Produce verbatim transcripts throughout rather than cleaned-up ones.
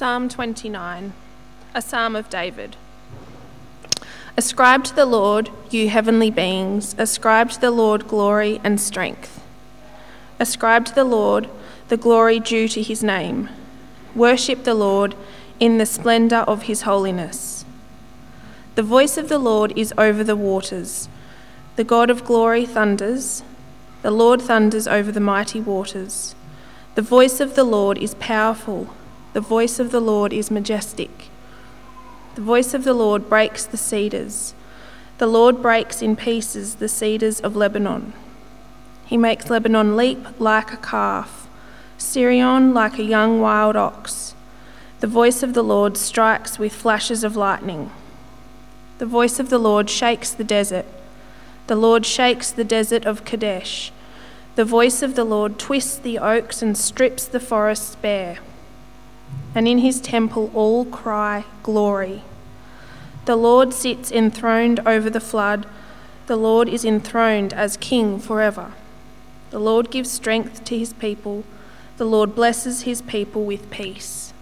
Psalm twenty-nine, a psalm of David. Ascribe to the Lord, you heavenly beings, ascribe to the Lord glory and strength. Ascribe to the Lord the glory due to his name. Worship the Lord in the splendour of his holiness. The voice of the Lord is over the waters. The God of glory thunders. The Lord thunders over the mighty waters. The voice of the Lord is powerful. The voice of the Lord is majestic. The voice of the Lord breaks the cedars. The Lord breaks in pieces the cedars of Lebanon. He makes Lebanon leap like a calf, Sirion like a young wild ox. The voice of the Lord strikes with flashes of lightning. The voice of the Lord shakes the desert. The Lord shakes the desert of Kadesh. The voice of the Lord twists the oaks and strips the forests bare. And in his temple all cry, glory. The Lord sits enthroned over the flood. The Lord is enthroned as king forever. The Lord gives strength to his people. The Lord blesses his people with peace.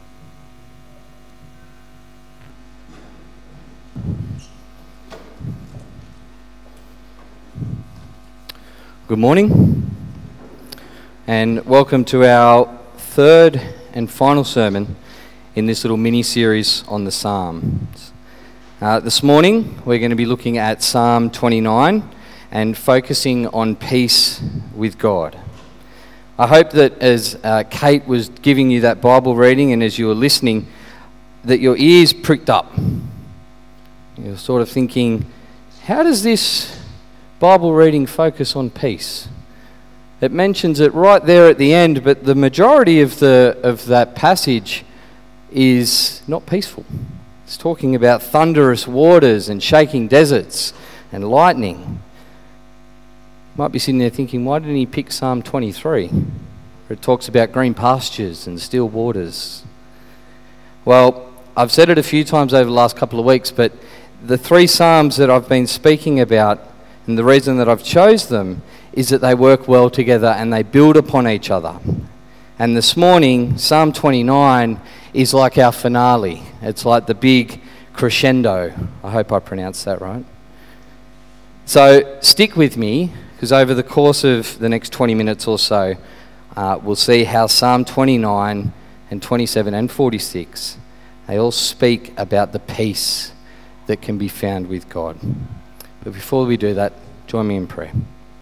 Good morning, and welcome to our third and final sermon in this little mini-series on the Psalms. Uh, this morning, we're going to be looking at Psalm twenty-nine and focusing on peace with God. I hope that as uh, Kate was giving you that Bible reading and as you were listening, that your ears pricked up. You're sort of thinking, how does this Bible reading focus on peace? It mentions it right there at the end, but the majority of the of that passage is not peaceful. It's talking about thunderous waters and shaking deserts and lightning. You might be sitting there thinking, why didn't he pick Psalm twenty-three, where it talks about green pastures and still waters? Well, I've said it a few times over the last couple of weeks, but the three Psalms that I've been speaking about, and the reason that I've chose them, is that they work well together and they build upon each other. And this morning, Psalm twenty-nine is like our finale. It's like the big crescendo. I hope I pronounced that right. So stick with me, because over the course of the next twenty minutes or so, uh, we'll see how Psalm twenty-nine and twenty-seven and forty-six, they all speak about the peace that can be found with God. But before we do that, join me in prayer.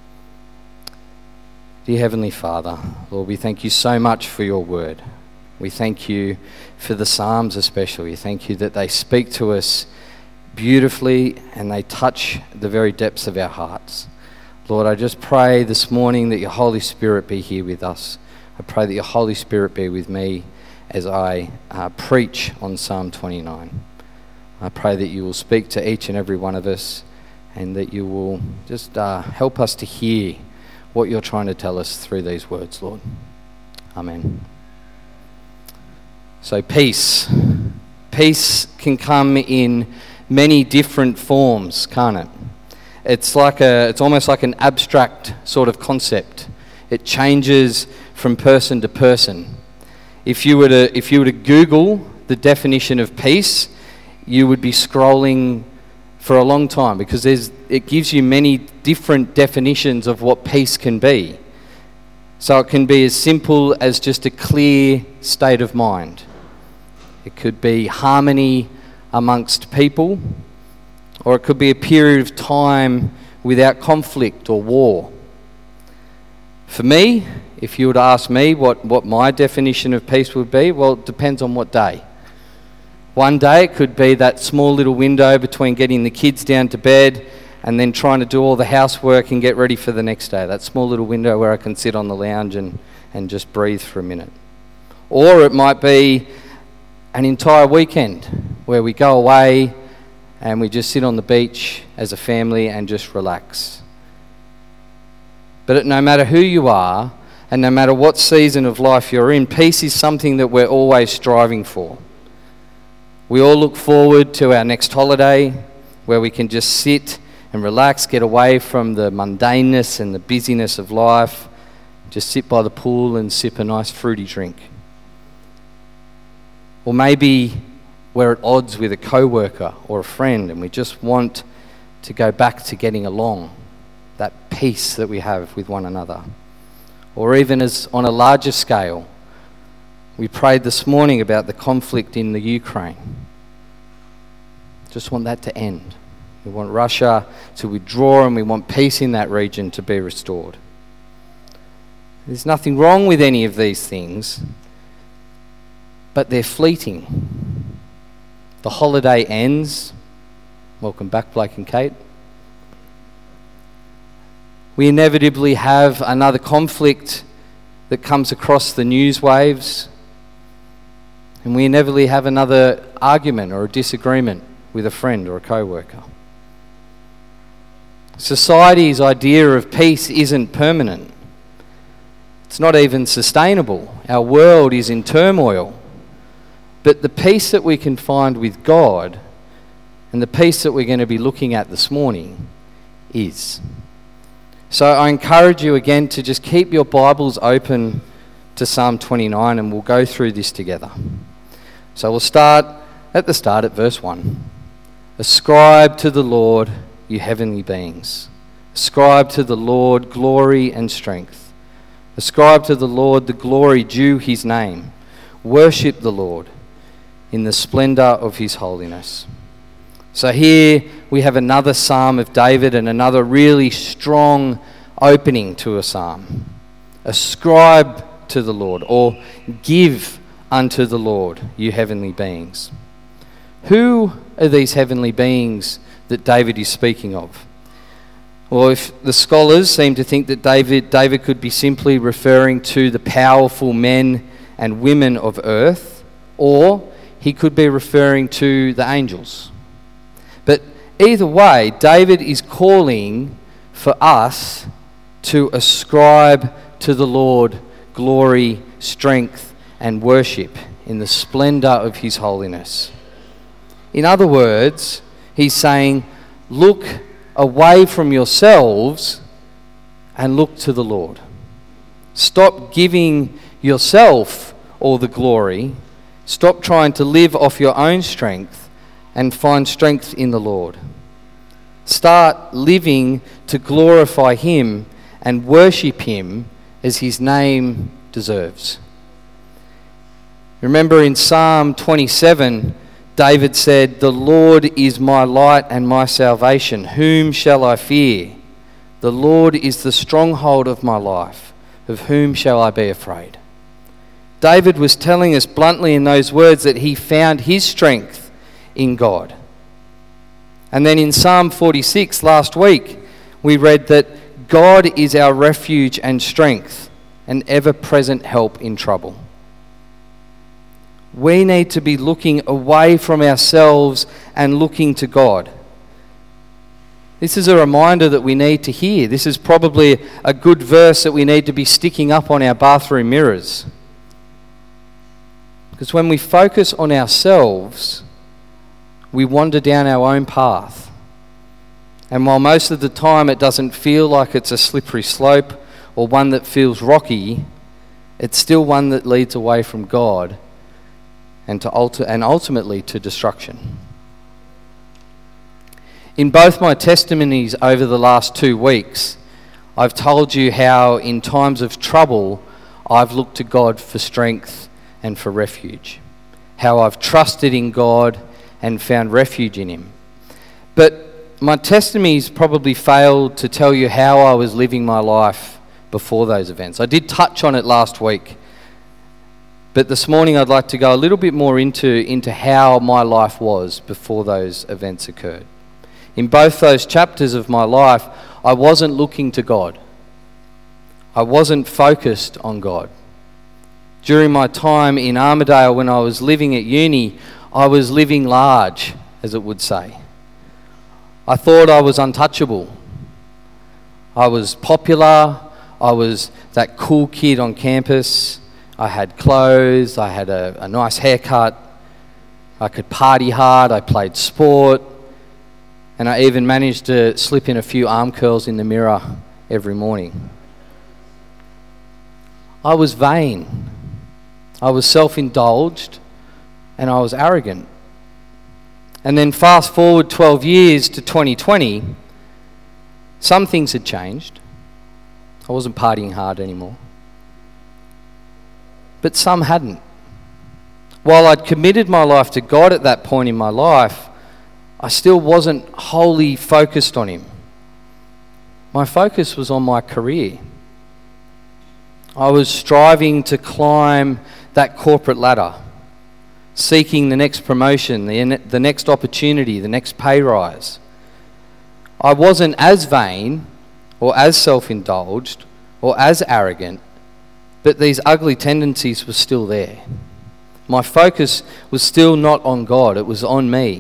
Dear Heavenly Father, Lord, we thank you so much for your word. We thank you for the Psalms especially. Thank you that they speak to us beautifully and they touch the very depths of our hearts. Lord, I just pray this morning that your Holy Spirit be here with us. I pray that your Holy Spirit be with me as I uh, preach on Psalm twenty-nine. I pray that you will speak to each and every one of us and that you will just uh, help us to hear what you're trying to tell us through these words, Lord. Amen. So peace. Peace can come in many different forms, can't it? It's like a, it's almost like an abstract sort of concept. It changes from person to person. If you were to, if you were to Google the definition of peace, you would be scrolling for a long time, because there's, it gives you many different definitions of what peace can be. So it can be as simple as just a clear state of mind. It could be harmony amongst people, or it could be a period of time without conflict or war. For me, if you were to ask me what, what my definition of peace would be, well, it depends on what day. One day it could be that small little window between getting the kids down to bed and then trying to do all the housework and get ready for the next day. That small little window where I can sit on the lounge and, and just breathe for a minute. Or it might be an entire weekend where we go away and we just sit on the beach as a family and just relax. But no matter who you are and no matter what season of life you're in, peace is something that we're always striving for. We all look forward to our next holiday where we can just sit and relax, get away from the mundaneness and the busyness of life, just sit by the pool and sip a nice fruity drink. Or maybe we're at odds with a co-worker or a friend and we just want to go back to getting along, that peace that we have with one another. Or even as on a larger scale, we prayed this morning about the conflict in the Ukraine. Just want that to end. We want Russia to withdraw and we want peace in that region to be restored. There's nothing wrong with any of these things, but they're fleeting. The holiday ends. Welcome back, Blake and Kate. We inevitably have another conflict that comes across the news waves, and we inevitably have another argument or a disagreement with a friend or a co-worker. Society's idea of peace isn't permanent. It's not even sustainable. Our world is in turmoil. But the peace that we can find with God and the peace that we're going to be looking at this morning is. So I encourage you again to just keep your Bibles open to Psalm twenty-nine and we'll go through this together. So we'll start at the start at verse one. Ascribe to the Lord, you heavenly beings. Ascribe to the Lord glory and strength. Ascribe to the Lord the glory due his name. Worship the Lord in the splendour of his holiness. So here we have another psalm of David and another really strong opening to a psalm. Ascribe to the Lord, or give unto the Lord, you heavenly beings. Who are these heavenly beings that David is speaking of? Well, if the scholars seem to think that David, David could be simply referring to the powerful men and women of earth, or he could be referring to the angels. But either way, David is calling for us to ascribe to the Lord glory, strength, and worship in the splendour of his holiness. In other words, he's saying, look away from yourselves and look to the Lord. Stop giving yourself all the glory. Stop trying to live off your own strength and find strength in the Lord. Start living to glorify him and worship him as his name deserves. Remember in Psalm twenty-seven, David said, "The Lord is my light and my salvation. Whom shall I fear? The Lord is the stronghold of my life. Of whom shall I be afraid?" David was telling us bluntly in those words that he found his strength in God. And then in Psalm forty-six last week, we read that God is our refuge and strength, an ever-present help in trouble. We need to be looking away from ourselves and looking to God. This is a reminder that we need to hear. This is probably a good verse that we need to be sticking up on our bathroom mirrors. Because when we focus on ourselves, we wander down our own path. And while most of the time it doesn't feel like it's a slippery slope or one that feels rocky, it's still one that leads away from God and to ulti- and ultimately to destruction. In both my testimonies over the last two weeks, I've told you how in times of trouble I've looked to God for strength and for refuge. How I've trusted in God and found refuge in him. But my testimonies probably failed to tell you how I was living my life before those events. I did touch on it last week, but this morning I'd like to go a little bit more into, into how my life was before those events occurred. In both those chapters of my life, I wasn't looking to God. I wasn't focused on God. During my time in Armidale when I was living at uni, I was living large, as it would say. I thought I was untouchable. I was popular. I was that cool kid on campus. I had clothes. I had a, a nice haircut. I could party hard. I played sport. And I even managed to slip in a few arm curls in the mirror every morning. I was vain. I was self-indulged. and I was arrogant. And then fast forward twelve years to twenty twenty, some things had changed. I wasn't partying hard anymore. But some hadn't. While I'd committed my life to God at that point in my life, I still wasn't wholly focused on Him. My focus was on my career. I was striving to climb that corporate ladder, seeking the next promotion, the, the next opportunity, the next pay rise. I wasn't as vain or as self-indulged or as arrogant, but these ugly tendencies were still there. My focus was still not on God, it was on me,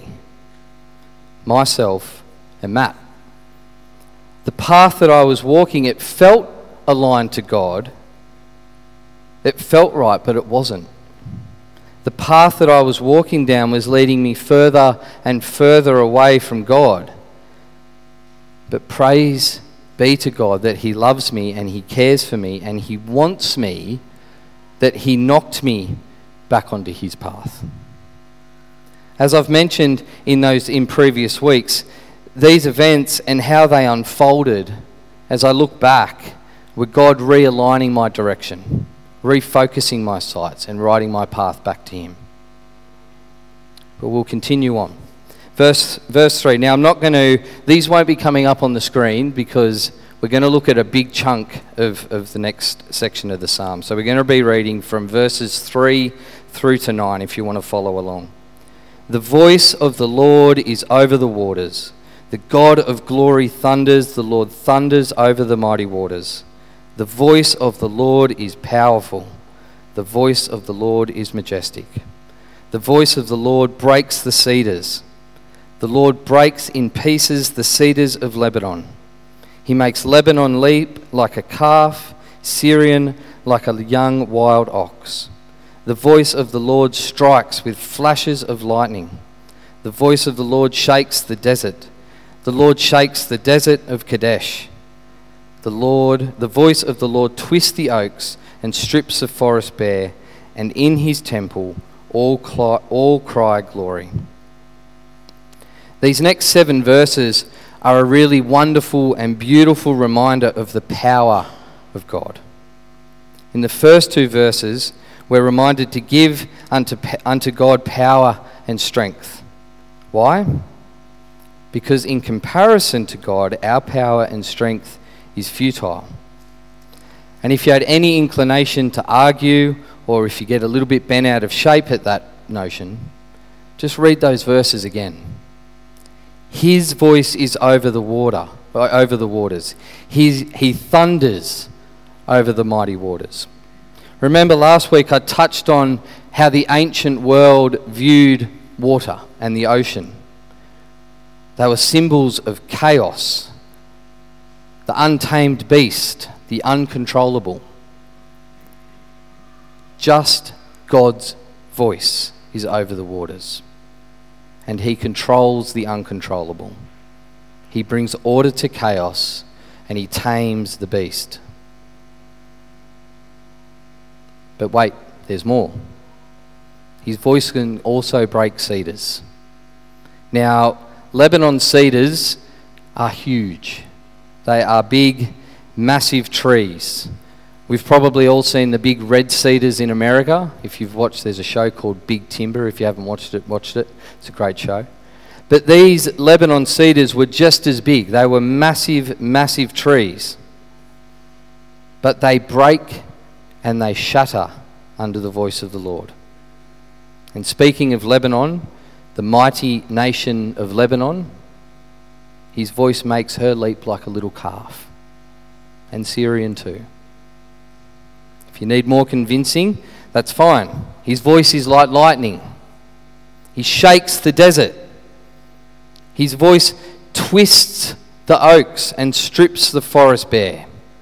myself, and Matt. The path that I was walking, it felt aligned to God. It felt right, but it wasn't. The path that I was walking down was leading me further and further away from God. But praise be to God that He loves me and He cares for me and He wants me, that He knocked me back onto His path. As I've mentioned in those in previous weeks, these events and how they unfolded as I look back were God realigning my direction, refocusing my sights and writing my path back to Him. But we'll continue on. Verse verse three. Now I'm not going to, these won't be coming up on the screen because we're going to look at a big chunk of, of the next section of the psalm. So we're going to be reading from verses three through to nine if you want to follow along. The voice of the Lord is over the waters. The God of glory thunders. The Lord thunders over the mighty waters. The voice of the Lord is powerful. The voice of the Lord is majestic. The voice of the Lord breaks the cedars. The Lord breaks in pieces the cedars of Lebanon. He makes Lebanon leap like a calf, Syrian like a young wild ox. The voice of the Lord strikes with flashes of lightning. The voice of the Lord shakes the desert. The Lord shakes the desert of Kadesh. The Lord, the voice of the Lord twists the oaks and strips the forest bare, and in His temple all cry, all cry glory. These next seven verses are a really wonderful and beautiful reminder of the power of God. In the first two verses, we're reminded to give unto, unto God power and strength. Why? Because in comparison to God, our power and strength is futile. And if you had any inclination to argue, or if you get a little bit bent out of shape at that notion, just read those verses again. His voice is over the water, over the waters. He, he thunders over the mighty waters. Remember last week I touched on how the ancient world viewed water and the ocean. They were symbols of chaos, the untamed beast, the uncontrollable. Just God's voice is over the waters, and He controls the uncontrollable. He brings order to chaos, and He tames the beast. But wait, there's more. His voice can also break cedars. Now, Lebanon cedars are huge. They are big, massive trees. We've probably all seen the big red cedars in America. If you've watched, there's a show called Big Timber. If you haven't watched it, watched it. It's a great show. But these Lebanon cedars were just as big. They were massive, massive trees. But they break and they shatter under the voice of the Lord. And speaking of Lebanon, the mighty nation of Lebanon, His voice makes her leap like a little calf. And Syrian too. If you need more convincing, that's fine. His voice is like lightning. He shakes the desert. His voice twists the oaks and strips the forest bare.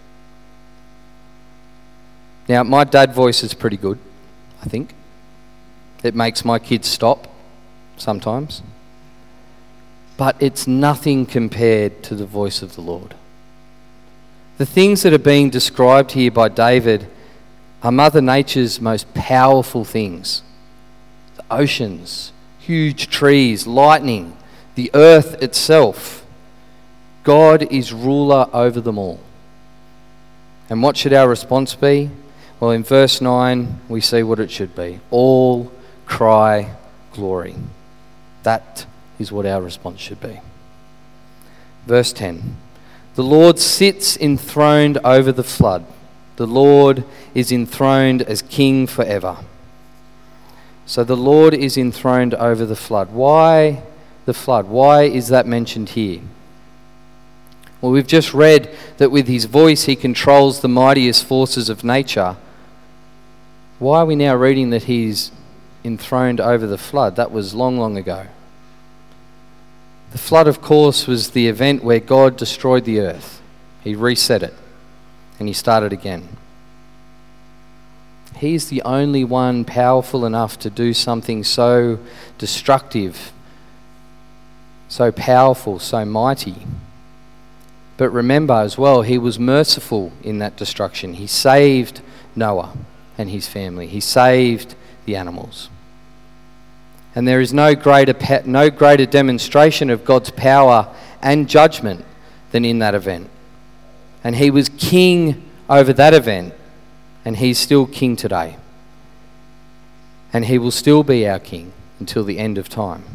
Now, my dad voice is pretty good, I think. It makes my kids stop sometimes. But it's nothing compared to the voice of the Lord. The things that are being described here by David are Mother Nature's most powerful things. the oceans, huge trees, lightning, the earth itself. God is ruler over them all. And what should our response be? Well, in verse nine, we see what it should be. All cry glory. That is what our response should be. Verse ten. The Lord sits enthroned over the flood. The Lord is enthroned as King forever. So the Lord is enthroned over the flood. Why the flood? Why is that mentioned here? Well, we've just read that with his voice he controls the mightiest forces of nature. Why are we now reading that he's enthroned over the flood? That was long, long ago. The flood, of course, was the event where God destroyed the earth. He reset it and he started again. He's the only one powerful enough to do something so destructive, so powerful, so mighty. But remember as well, he was merciful in that destruction. He saved Noah and his family. He saved the animals. And there is no greater, no greater demonstration of God's power and judgment than in that event. And he was king over that event, and he's still king today. And he will still be our king until the end of time.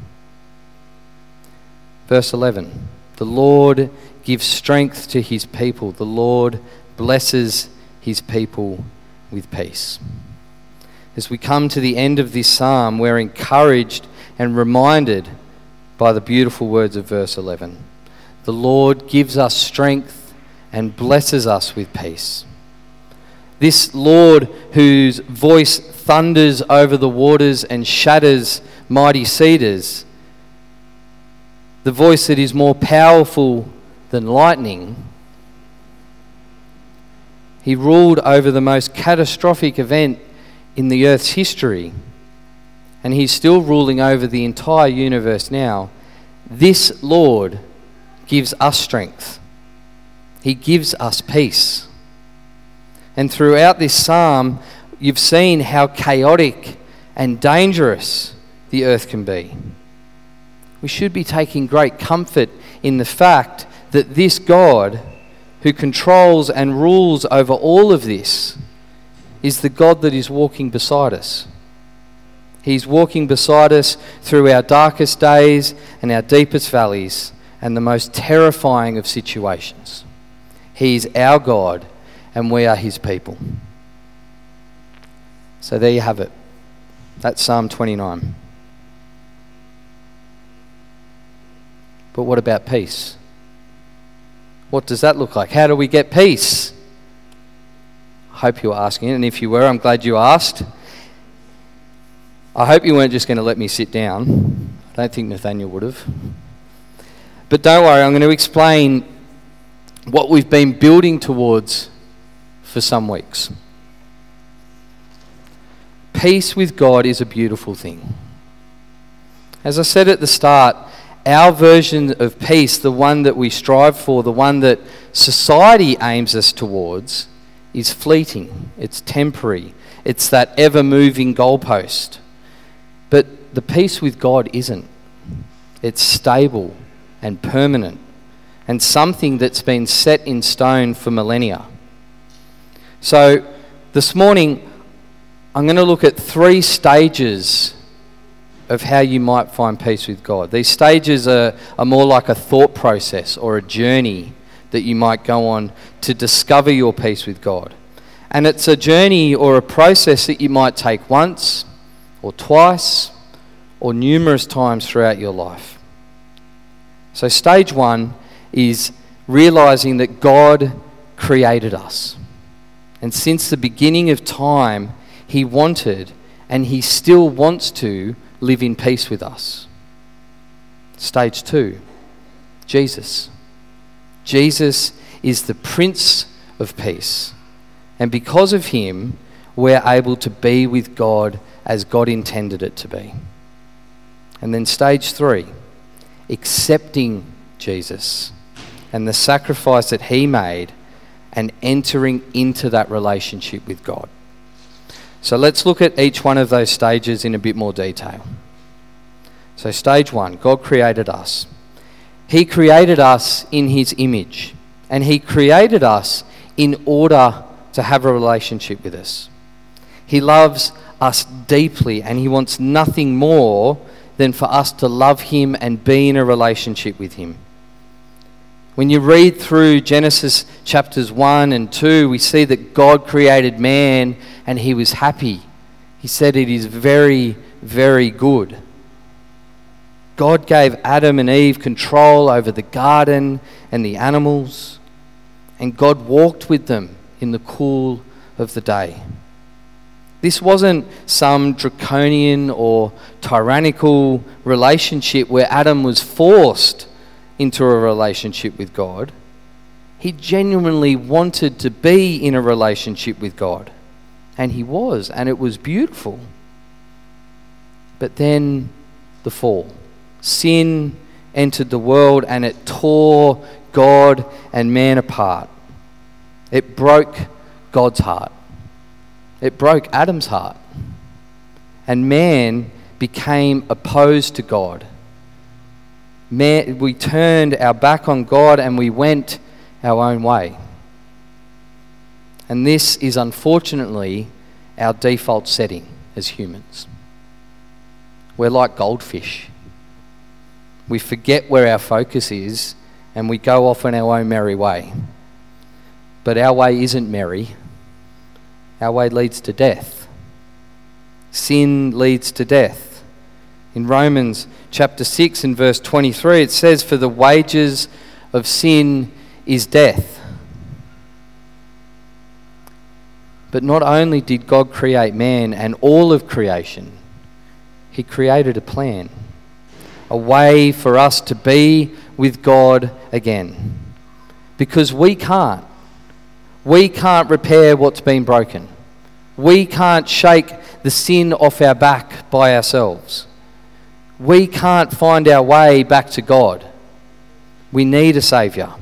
Verse eleven, the Lord gives strength to his people. The Lord blesses his people with peace. As we come to the end of this psalm, we're encouraged and reminded by the beautiful words of verse eleven. The Lord gives us strength and blesses us with peace. This Lord whose voice thunders over the waters and shatters mighty cedars, the voice that is more powerful than lightning, he ruled over the most catastrophic event in the earth's history, and he's still ruling over the entire universe now. This Lord gives us strength. He gives us peace. And throughout this psalm, you've seen how chaotic and dangerous the earth can be. We should be taking great comfort in the fact that this God, who controls and rules over all of this, is the God that is walking beside us. He's walking beside us through our darkest days and our deepest valleys and the most terrifying of situations. He's our God and we are his people. So there you have it. That's Psalm twenty-nine. But what about peace? What does that look like? How do we get peace? I hope you were asking it, and if you were, I'm glad you asked. I hope you weren't just going to let me sit down. I don't think Nathaniel would have. But don't worry, I'm going to explain what we've been building towards for some weeks. Peace with God is a beautiful thing. As I said at the start, our version of peace, the one that we strive for, the one that society aims us towards, is fleeting. It's temporary. It's that ever-moving goalpost. But the peace with God isn't. It's stable and permanent and something that's been set in stone for millennia. So this morning, I'm going to look at three stages of how you might find peace with God. These stages are, are more like a thought process or a journey that you might go on to discover your peace with God. And it's a journey or a process that you might take once or twice or numerous times throughout your life. So stage one is realizing that God created us. And since the beginning of time, he wanted and he still wants to live in peace with us. Stage two, Jesus. Jesus is the Prince of Peace. And because of him, we're able to be with God as God intended it to be. And then stage three, accepting Jesus and the sacrifice that he made and entering into that relationship with God. So let's look at each one of those stages in a bit more detail. So stage one, God created us. He created us in his image, and he created us in order to have a relationship with us. He loves us deeply, and he wants nothing more than for us to love him and be in a relationship with him. When you read through Genesis chapters one and two, we see that God created man and he was happy. He said it is very, very good. God gave Adam and Eve control over the garden and the animals, and God walked with them in the cool of the day. This wasn't some draconian or tyrannical relationship where Adam was forced into a relationship with God. He genuinely wanted to be in a relationship with God, and he was, and it was beautiful. But then the fall. Sin entered the world, and it tore God and man apart. It broke God's heart. It broke Adam's heart. And man became opposed to God. Man, we turned our back on God and we went our own way. And this is unfortunately our default setting as humans. We're like goldfish. We forget where our focus is and we go off on our own merry way. But our way isn't merry. Our way leads to death. Sin leads to death. In Romans chapter six and verse twenty-three, it says, "For the wages of sin is death." But not only did God create man and all of creation, he created a plan, a way for us to be with God again. Because we can't. We can't repair what's been broken. We can't shake the sin off our back by ourselves. We can't find our way back to God. We need a Saviour.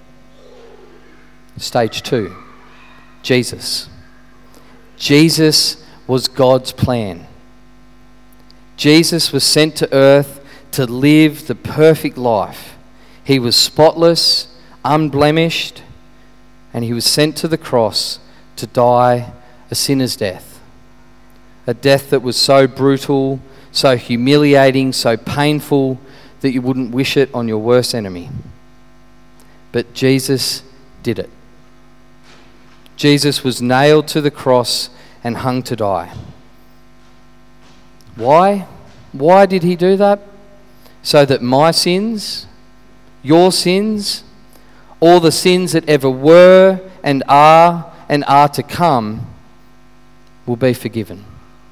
Stage two, Jesus. Jesus was God's plan. Jesus was sent to earth to live the perfect life. He was spotless, unblemished, and he was sent to the cross to die a sinner's death. A death that was so brutal, so humiliating, so painful that you wouldn't wish it on your worst enemy. But Jesus did it. Jesus was nailed to the cross and hung to die. Why? Why did he do that? So that my sins, your sins, all the sins that ever were and are and are to come will be forgiven.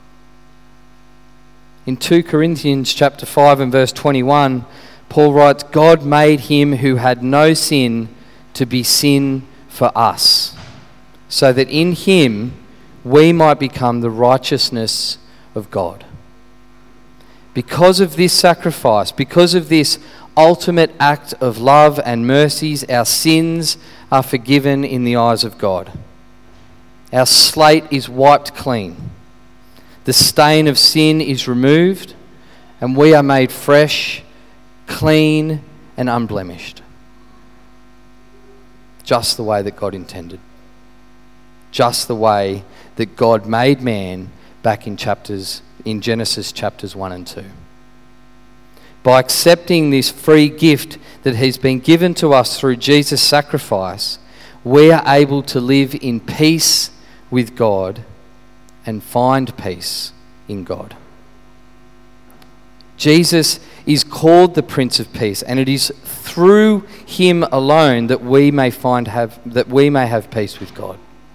In Second Corinthians chapter five and verse twenty-one, Paul writes, "God made him who had no sin to be sin for us, so that in him we might become the righteousness of God." Because of this sacrifice, because of this ultimate act of love and mercies, our sins are forgiven in the eyes of God. Our slate is wiped clean. The stain of sin is removed, and we are made fresh, clean, and unblemished. Just the way that God intended. Just the way that God made man back in chapters in Genesis chapters one and two. By accepting this free gift that has been given to us through Jesus' sacrifice, we are able to live in peace with God and find peace in God. Jesus is called the Prince of Peace, and it is through him alone that we may find have that we may have peace with God.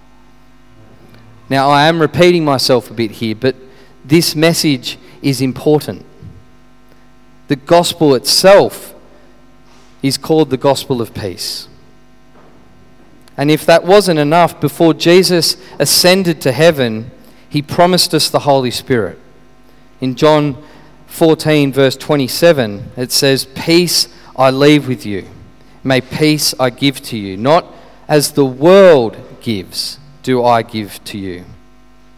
Now, I am repeating myself a bit here, but this message is important. The gospel itself is called the gospel of peace. And if that wasn't enough, before Jesus ascended to heaven, he promised us the Holy Spirit. In John fourteen, verse twenty-seven, it says, "Peace I leave with you. May peace I give to you. Not as the world gives, do I give to you.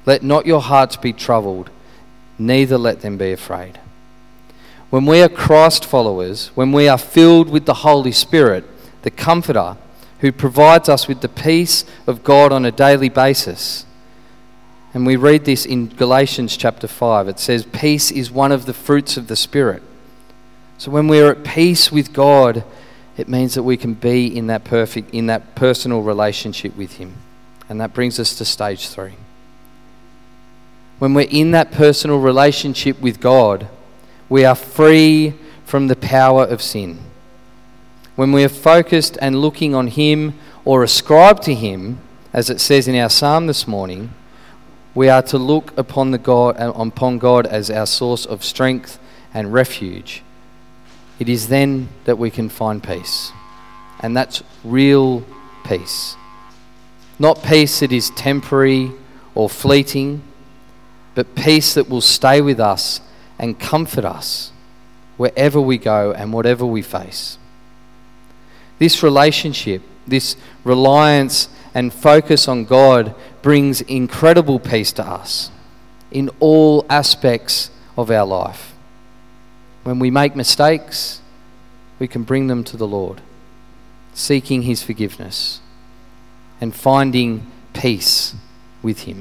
Let not your hearts be troubled, neither let them be afraid. When we are Christ followers, when we are filled with the Holy Spirit, the Comforter, who provides us with the peace of God on a daily basis, and we read this in Galatians chapter five, it says, peace is one of the fruits of the Spirit. So when we're at peace with God, it means that we can be in that perfect, in that personal relationship with Him. And that brings us to stage three. When we're in that personal relationship with God, we are free from the power of sin. When we are focused and looking on Him or ascribe to Him, as it says in our psalm this morning, we are to look upon the God upon God as our source of strength and refuge. It is then that we can find peace. And that's real peace. Not peace that is temporary or fleeting, but peace that will stay with us and comfort us wherever we go and whatever we face. This relationship, this reliance and focus on God brings incredible peace to us in all aspects of our life. When we make mistakes, we can bring them to the Lord, seeking His forgiveness and finding peace with Him.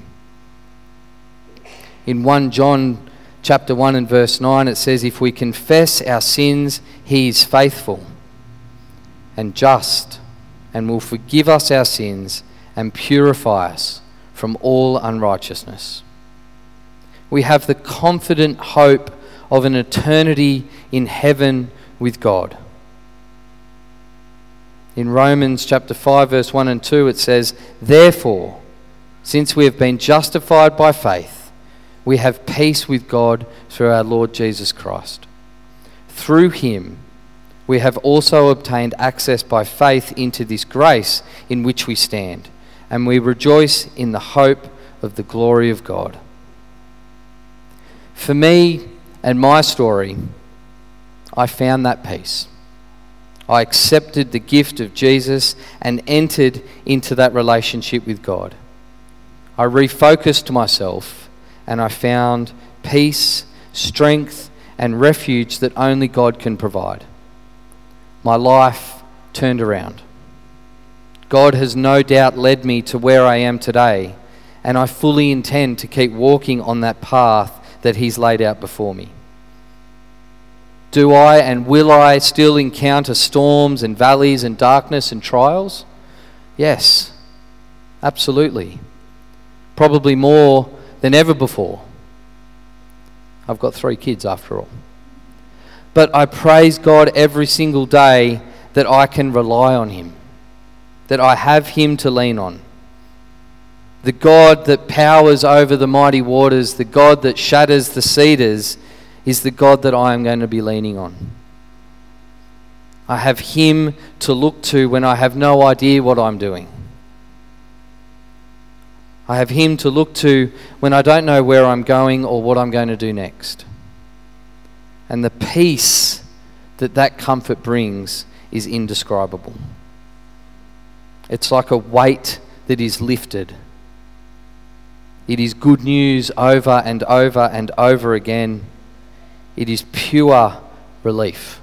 In First John chapter one and verse nine, it says, if we confess our sins, He is faithful and just and will forgive us our sins and purify us from all unrighteousness. We have the confident hope of an eternity in heaven with God. In Romans chapter five verse one and two, it says, therefore, since we have been justified by faith, we have peace with God through our Lord Jesus Christ. Through Him, we have also obtained access by faith into this grace in which we stand, and we rejoice in the hope of the glory of God. For me and my story, I found that peace. I accepted the gift of Jesus and entered into that relationship with God. I refocused myself and I found peace, strength, and refuge that only God can provide. My life turned around. God has no doubt led me to where I am today, and I fully intend to keep walking on that path that He's laid out before me. Do I and will I still encounter storms and valleys and darkness and trials? Yes, absolutely. Probably more than ever before. I've got three kids after all. But I praise God every single day that I can rely on Him, that I have Him to lean on. The God that powers over the mighty waters, the God that shatters the cedars, is the God that I am going to be leaning on. I have Him to look to when I have no idea what I'm doing. I have Him to look to when I don't know where I'm going or what I'm going to do next. And the peace that that comfort brings is indescribable. It's like a weight that is lifted. It is good news over and over and over again. It is pure relief.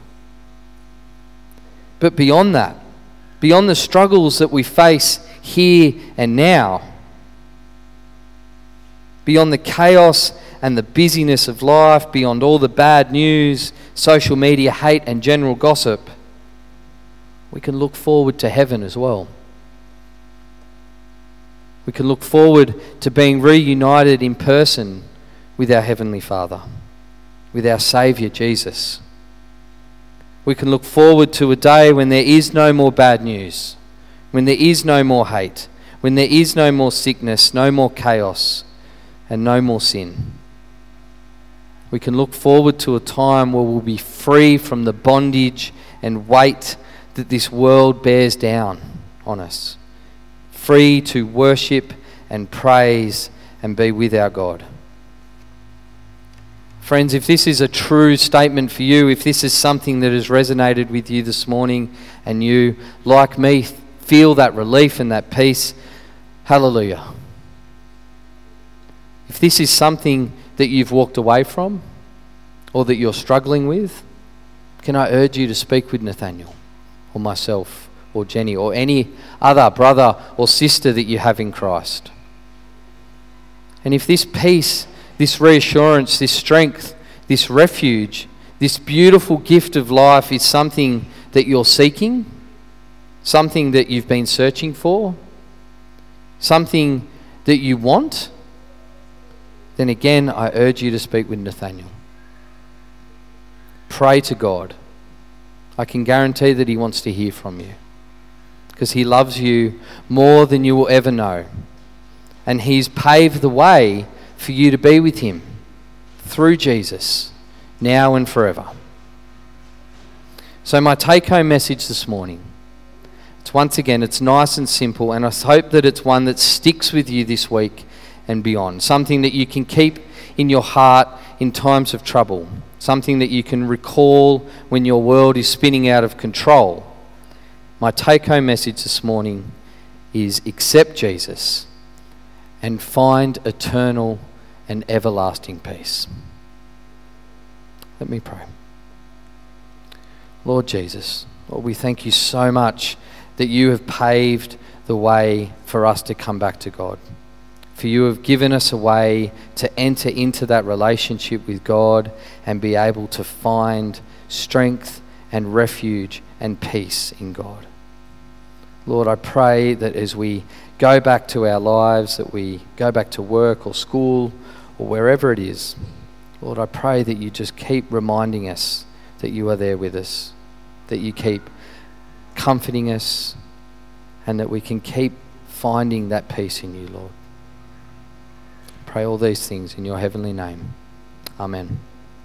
But beyond that, beyond the struggles that we face here and now, beyond the chaos and the busyness of life, beyond all the bad news, social media hate and general gossip, we can look forward to heaven as well. We can look forward to being reunited in person with our Heavenly Father, with our Saviour Jesus. We can look forward to a day when there is no more bad news, when there is no more hate, when there is no more sickness, no more chaos, and no more sin. We can look forward to a time where we'll be free from the bondage and weight that this world bears down on us. Free to worship and praise and be with our God. Friends, if this is a true statement for you, if this is something that has resonated with you this morning and you, like me, feel that relief and that peace, hallelujah. If this is something that you've walked away from or that you're struggling with, can I urge you to speak with Nathaniel or myself or Jenny or any other brother or sister that you have in Christ? And if this peace, this reassurance, this strength, this refuge, this beautiful gift of life is something that you're seeking, something that you've been searching for, something that you want, then again I urge you to speak with Nathaniel. Pray to God. I can guarantee that he wants to hear from you, because he loves you more than you will ever know. And he's paved the way for you to be with him through Jesus, now and forever. So my take-home message this morning, it's once again, it's nice and simple, and I hope that it's one that sticks with you this week and beyond. Something that you can keep in your heart in times of trouble. Something that you can recall when your world is spinning out of control. My take-home message this morning is accept Jesus and find eternal and everlasting peace. Let me pray. Lord Jesus, Lord, we thank you so much that you have paved the way for us to come back to God. For you have given us a way to enter into that relationship with God and be able to find strength and refuge and peace in God. Lord, I pray that as we go back to our lives, that we go back to work or school or wherever it is, Lord, I pray that you just keep reminding us that you are there with us, that you keep comforting us, and that we can keep finding that peace in you, Lord. Pray all these things in your heavenly name. Amen.